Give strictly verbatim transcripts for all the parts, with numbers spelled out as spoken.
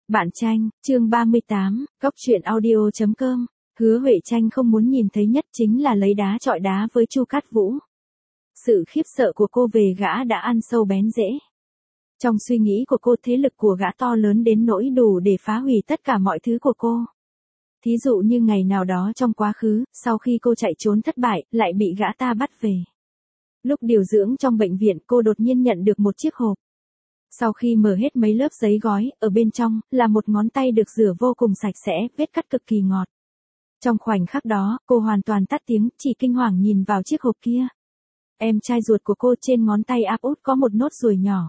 Bạn tranh, chương ba mươi tám, góc truyện audio chấm com. Hứa Huệ Tranh không muốn nhìn thấy nhất chính là lấy đá chọi đá với Chu Cát Vũ. Sự khiếp sợ của cô về gã đã ăn sâu bén rễ. Trong suy nghĩ của cô, thế lực của gã to lớn đến nỗi đủ để phá hủy tất cả mọi thứ của cô. Thí dụ như ngày nào đó trong quá khứ, sau khi cô chạy trốn thất bại, lại bị gã ta bắt về. Lúc điều dưỡng trong bệnh viện, cô đột nhiên nhận được một chiếc hộp. Sau khi mở hết mấy lớp giấy gói, ở bên trong, là một ngón tay được rửa vô cùng sạch sẽ, vết cắt cực kỳ ngọt. Trong khoảnh khắc đó, cô hoàn toàn tắt tiếng, chỉ kinh hoàng nhìn vào chiếc hộp kia. Em trai ruột của cô trên ngón tay áp út có một nốt ruồi nhỏ.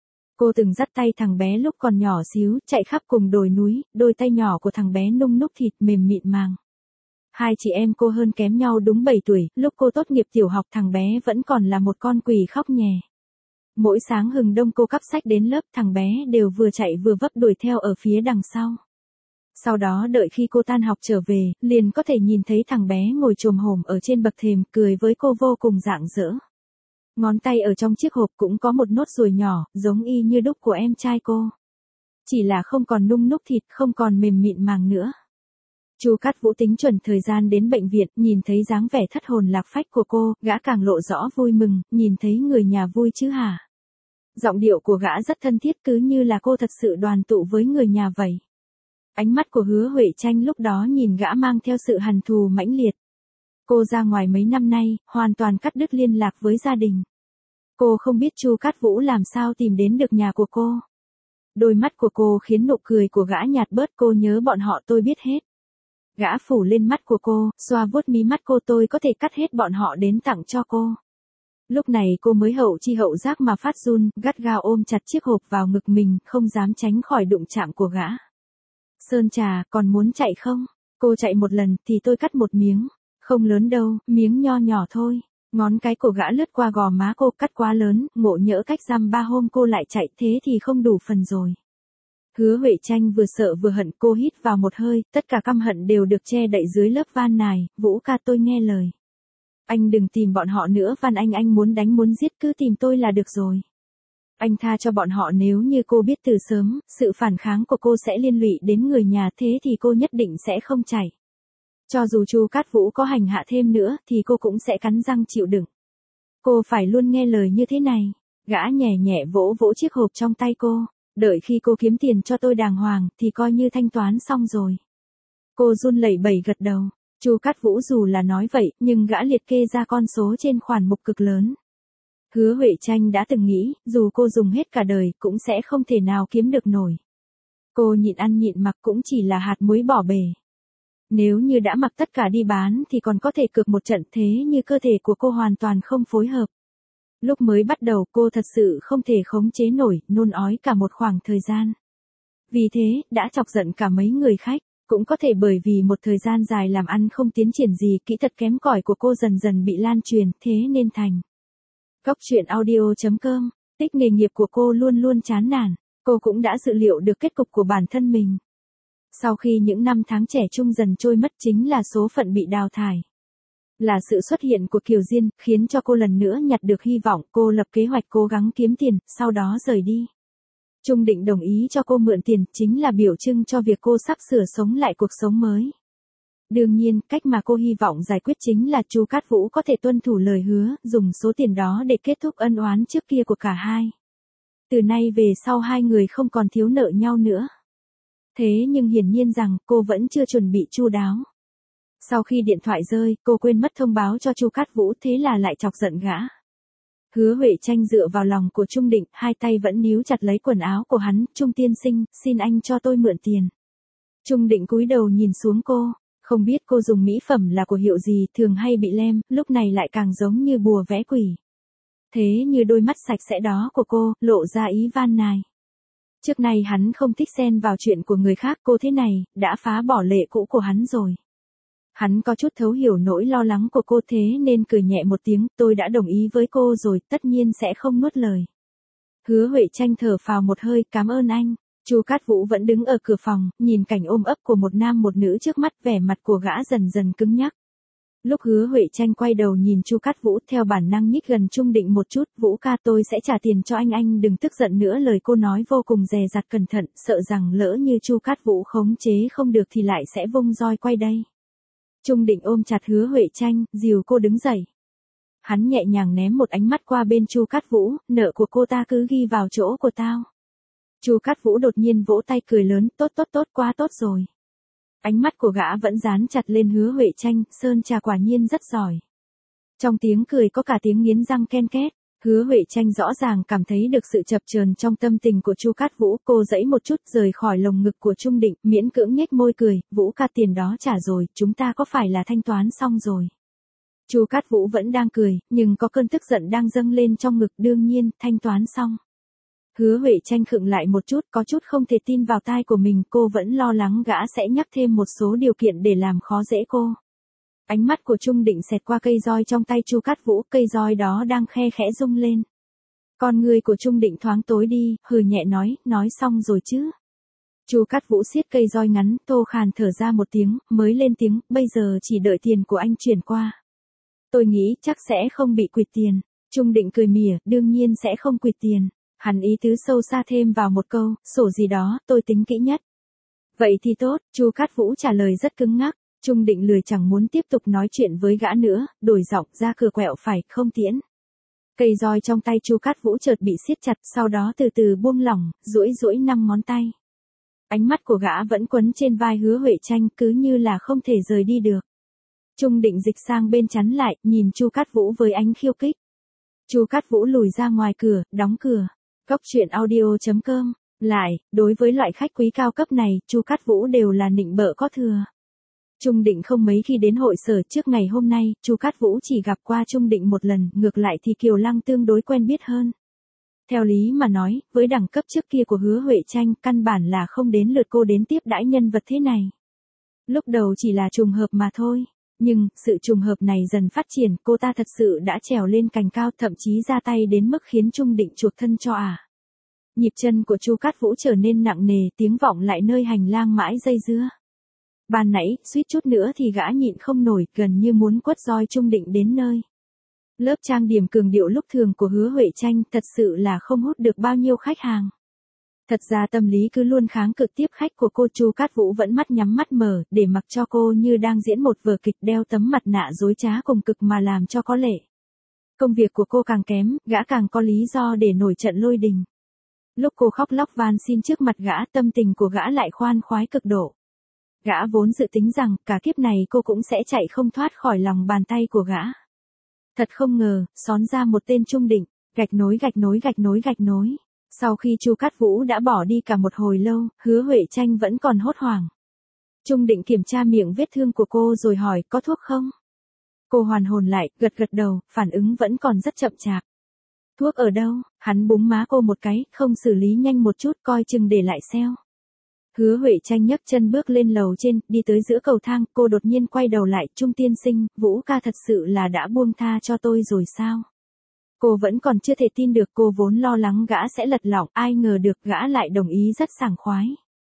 Cô từng dắt tay thằng bé lúc còn nhỏ xíu, chạy khắp cùng đồi núi, đôi tay nhỏ của thằng bé nung núc thịt mềm mịn màng. Hai chị em cô hơn kém nhau đúng bảy tuổi, lúc cô tốt nghiệp tiểu học thằng bé vẫn còn là một con quỷ khóc nhè. Mỗi sáng hừng đông cô cắp sách đến lớp, thằng bé đều vừa chạy vừa vấp đuổi theo ở phía đằng sau. Sau đó đợi khi cô tan học trở về, liền có thể nhìn thấy thằng bé ngồi chồm hổm ở trên bậc thềm, cười với cô vô cùng rạng rỡ. Ngón tay ở trong chiếc hộp cũng có một nốt ruồi nhỏ, giống y như đúc của em trai cô. Chỉ là không còn nung núc thịt, không còn mềm mịn màng nữa. Chu Cát Vũ tính chuẩn thời gian đến bệnh viện, nhìn thấy dáng vẻ thất hồn lạc phách của cô, gã càng lộ rõ vui mừng, nhìn thấy người nhà vui chứ hả? Giọng điệu của gã rất thân thiết, cứ như là cô thật sự đoàn tụ với người nhà vậy. Ánh mắt của Hứa Huệ Tranh lúc đó nhìn gã mang theo sự hằn thù mãnh liệt. Cô ra ngoài mấy năm nay, hoàn toàn cắt đứt liên lạc với gia đình. Cô không biết Chu Cát Vũ làm sao tìm đến được nhà của cô. Đôi mắt của cô khiến nụ cười của gã nhạt bớt, cô nhớ bọn họ tôi biết hết. Gã phủ lên mắt của cô, xoa vuốt mí mắt cô, tôi có thể cắt hết bọn họ đến tặng cho cô. Lúc này cô mới hậu chi hậu giác mà phát run, gắt gao ôm chặt chiếc hộp vào ngực mình, không dám tránh khỏi đụng chạm của gã. Sơn trà, còn muốn chạy không? Cô chạy một lần thì tôi cắt một miếng. Không lớn đâu, miếng nho nhỏ thôi. Ngón cái của gã lướt qua gò má cô, cắt quá lớn, ngộ nhỡ cách dăm ba hôm cô lại chạy, thế thì không đủ phần rồi. Hứa Huệ Tranh vừa sợ vừa hận, cô hít vào một hơi, tất cả căm hận đều được che đậy dưới lớp van nài. Vũ ca, tôi nghe lời. Anh đừng tìm bọn họ nữa, van anh, anh muốn đánh muốn giết cứ tìm tôi là được rồi. Anh tha cho bọn họ, nếu như cô biết từ sớm, sự phản kháng của cô sẽ liên lụy đến người nhà, thế thì cô nhất định sẽ không chạy. Cho dù Chu Cát Vũ có hành hạ thêm nữa, thì cô cũng sẽ cắn răng chịu đựng. Cô phải luôn nghe lời như thế này. Gã nhẹ nhẹ vỗ vỗ chiếc hộp trong tay cô. Đợi khi cô kiếm tiền cho tôi đàng hoàng, thì coi như thanh toán xong rồi. Cô run lẩy bẩy gật đầu. Chu Cát Vũ dù là nói vậy, nhưng gã liệt kê ra con số trên khoản mục cực lớn. Hứa Huệ Tranh đã từng nghĩ, dù cô dùng hết cả đời, cũng sẽ không thể nào kiếm được nổi. Cô nhịn ăn nhịn mặc cũng chỉ là hạt muối bỏ bể. Nếu như đã mặc tất cả đi bán thì còn có thể cược một trận, thế như cơ thể của cô hoàn toàn không phối hợp. Lúc mới bắt đầu cô thật sự không thể khống chế nổi, nôn ói cả một khoảng thời gian. Vì thế, đã chọc giận cả mấy người khách. Cũng có thể bởi vì một thời gian dài làm ăn không tiến triển gì, kỹ thuật kém cỏi của cô dần dần bị lan truyền, thế nên thành. Góc truyện audio chấm com, tích nghề nghiệp của cô luôn luôn chán nản, cô cũng đã dự liệu được kết cục của bản thân mình. Sau khi những năm tháng trẻ trung dần trôi mất, chính là số phận bị đào thải. Là sự xuất hiện của Kiều Diên, khiến cho cô lần nữa nhặt được hy vọng, cô lập kế hoạch cố gắng kiếm tiền, sau đó rời đi. Trung Định đồng ý cho cô mượn tiền, chính là biểu trưng cho việc cô sắp sửa sống lại cuộc sống mới. Đương nhiên, cách mà cô hy vọng giải quyết chính là Chu Cát Vũ có thể tuân thủ lời hứa, dùng số tiền đó để kết thúc ân oán trước kia của cả hai. Từ nay về sau hai người không còn thiếu nợ nhau nữa. Thế nhưng hiển nhiên rằng cô vẫn chưa chuẩn bị chu đáo. Sau khi điện thoại rơi, cô quên mất thông báo cho Chu Cát Vũ, thế là lại chọc giận gã. Hứa Huệ Tranh dựa vào lòng của Trung Định, hai tay vẫn níu chặt lấy quần áo của hắn. Trung tiên sinh, xin anh cho tôi mượn tiền. Trung Định cúi đầu nhìn xuống cô, không biết cô dùng mỹ phẩm là của hiệu gì, thường hay bị lem, lúc này lại càng giống như bùa vẽ quỷ. Thế như đôi mắt sạch sẽ đó của cô, lộ ra ý van nài. Trước nay hắn không thích xen vào chuyện của người khác, cô thế này, đã phá bỏ lệ cũ của hắn rồi. Hắn có chút thấu hiểu nỗi lo lắng của cô, thế nên cười nhẹ một tiếng, tôi đã đồng ý với cô rồi, tất nhiên sẽ không nuốt lời. Hứa Huệ Tranh thở phào một hơi, cảm ơn anh. Chu Cát Vũ vẫn đứng ở cửa phòng, nhìn cảnh ôm ấp của một nam một nữ trước mắt, vẻ mặt của gã dần dần cứng nhắc. Lúc Hứa Huệ Tranh quay đầu nhìn Chu Cát Vũ, theo bản năng nhích gần Trung Định một chút, "Vũ ca, tôi sẽ trả tiền cho anh, anh đừng tức giận nữa." Lời cô nói vô cùng dè dặt cẩn thận, sợ rằng lỡ như Chu Cát Vũ khống chế không được thì lại sẽ vung roi quay đây. Trung Định ôm chặt Hứa Huệ Tranh, dìu cô đứng dậy. Hắn nhẹ nhàng ném một ánh mắt qua bên Chu Cát Vũ, "Nợ của cô ta cứ ghi vào chỗ của tao." Chu Cát Vũ đột nhiên vỗ tay cười lớn, "Tốt tốt tốt, quá tốt rồi." Ánh mắt của gã vẫn dán chặt lên Hứa Huệ Tranh, "Sơn trà quả nhiên rất giỏi." Trong tiếng cười có cả tiếng nghiến răng ken két. Hứa Huệ Tranh rõ ràng cảm thấy được sự chập chờn trong tâm tình của Chu Cát Vũ, cô giãy một chút rời khỏi lồng ngực của Trung Định, miễn cưỡng nhếch môi cười, "Vũ ca, tiền đó trả rồi, chúng ta có phải là thanh toán xong rồi?" Chu Cát Vũ vẫn đang cười, nhưng có cơn tức giận đang dâng lên trong ngực, "Đương nhiên, thanh toán xong." Hứa Huệ Tranh khựng lại một chút, có chút không thể tin vào tai của mình, cô vẫn lo lắng gã sẽ nhắc thêm một số điều kiện để làm khó dễ cô. Ánh mắt của Trung Định xẹt qua cây roi trong tay Chu Cát Vũ, cây roi đó đang khe khẽ rung lên. Con người của Trung Định thoáng tối đi, hừ nhẹ nói, "Nói xong rồi chứ?" Chu Cát Vũ siết cây roi ngắn, thô khàn thở ra một tiếng, mới lên tiếng, "Bây giờ chỉ đợi tiền của anh chuyển qua. Tôi nghĩ chắc sẽ không bị quỵt tiền." Trung Định cười mỉa, "Đương nhiên sẽ không quỵt tiền." Hắn ý tứ sâu xa thêm vào một câu, "Sổ gì đó, tôi tính kỹ nhất." "Vậy thì tốt." Chu Cát Vũ trả lời rất cứng ngắc. Trung Định lười chẳng muốn tiếp tục nói chuyện với gã nữa, đổi giọng, "Ra cửa quẹo phải, không tiễn." Cây roi trong tay Chu Cát Vũ chợt bị siết chặt, sau đó từ từ buông lỏng, duỗi duỗi năm ngón tay. Ánh mắt của gã vẫn quấn trên vai Hứa Huệ Tranh, cứ như là không thể rời đi được. Trung Định dịch sang bên chắn lại, nhìn Chu Cát Vũ với ánh khiêu khích. Chu Cát Vũ lùi ra ngoài cửa, đóng cửa. Góc truyện audio chấm com. Lại, đối với loại khách quý cao cấp này, Chu Cát Vũ đều là nịnh bợ có thừa. Trung Định không mấy khi đến hội sở, trước ngày hôm nay, Chu Cát Vũ chỉ gặp qua Trung Định một lần, ngược lại thì Kiều Lăng tương đối quen biết hơn. Theo lý mà nói, với đẳng cấp trước kia của Hứa Huệ Tranh, căn bản là không đến lượt cô đến tiếp đãi nhân vật thế này. Lúc đầu chỉ là trùng hợp mà thôi. Nhưng, sự trùng hợp này dần phát triển, cô ta thật sự đã trèo lên cành cao, thậm chí ra tay đến mức khiến Trung Định chuộc thân cho à. Nhịp chân của Chu Cát Vũ trở nên nặng nề, tiếng vọng lại nơi hành lang mãi dây dưa. Ban nãy, suýt chút nữa thì gã nhịn không nổi, gần như muốn quất roi Trung Định đến nơi. Lớp trang điểm cường điệu lúc thường của Hứa Huệ Tranh thật sự là không hút được bao nhiêu khách hàng. Thật ra tâm lý cứ luôn kháng cự tiếp khách của cô, Chu Cát Vũ vẫn mắt nhắm mắt mở, để mặc cho cô như đang diễn một vở kịch, đeo tấm mặt nạ dối trá cùng cực mà làm cho có lệ. Công việc của cô càng kém, gã càng có lý do để nổi trận lôi đình. Lúc cô khóc lóc van xin trước mặt gã, tâm tình của gã lại khoan khoái cực độ. Gã vốn dự tính rằng, cả kiếp này cô cũng sẽ chạy không thoát khỏi lòng bàn tay của gã. Thật không ngờ, xón ra một tên Trung Định, gạch nối gạch nối gạch nối gạch nối. Sau khi Chu Cát Vũ đã bỏ đi cả một hồi lâu, Hứa Huệ Tranh vẫn còn hốt hoảng. Trung Định kiểm tra miệng vết thương của cô rồi hỏi, "Có thuốc không?" Cô hoàn hồn lại, gật gật đầu, phản ứng vẫn còn rất chậm chạp. "Thuốc ở đâu?" Hắn búng má cô một cái, "Không xử lý nhanh một chút, coi chừng để lại sẹo." Hứa Huệ Tranh nhấc chân bước lên lầu trên, đi tới giữa cầu thang, cô đột nhiên quay đầu lại, "Trung tiên sinh, Vũ ca thật sự là đã buông tha cho tôi rồi sao?" Cô vẫn còn chưa thể tin được, cô vốn lo lắng gã sẽ lật lọng, ai ngờ được gã lại đồng ý rất sảng khoái.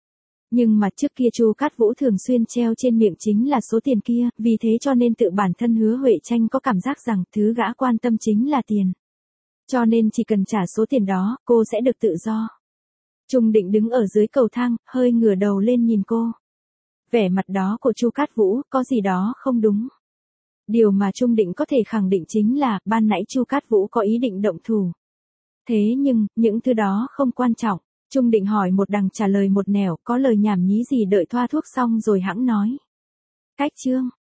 Nhưng mà trước kia Chu Cát Vũ thường xuyên treo trên miệng chính là số tiền kia, vì thế cho nên tự bản thân Hứa Huệ Tranh có cảm giác rằng thứ gã quan tâm chính là tiền. Cho nên chỉ cần trả số tiền đó, cô sẽ được tự do. Trung Định đứng ở dưới cầu thang, hơi ngửa đầu lên nhìn cô. Vẻ mặt đó của Chu Cát Vũ, có gì đó không đúng. Điều mà Trung Định có thể khẳng định chính là, ban nãy Chu Cát Vũ có ý định động thủ. Thế nhưng, những thứ đó không quan trọng. Trung Định hỏi một đằng trả lời một nẻo, có lời nhảm nhí gì, đợi thoa thuốc xong rồi hẵng nói. "Cách chương."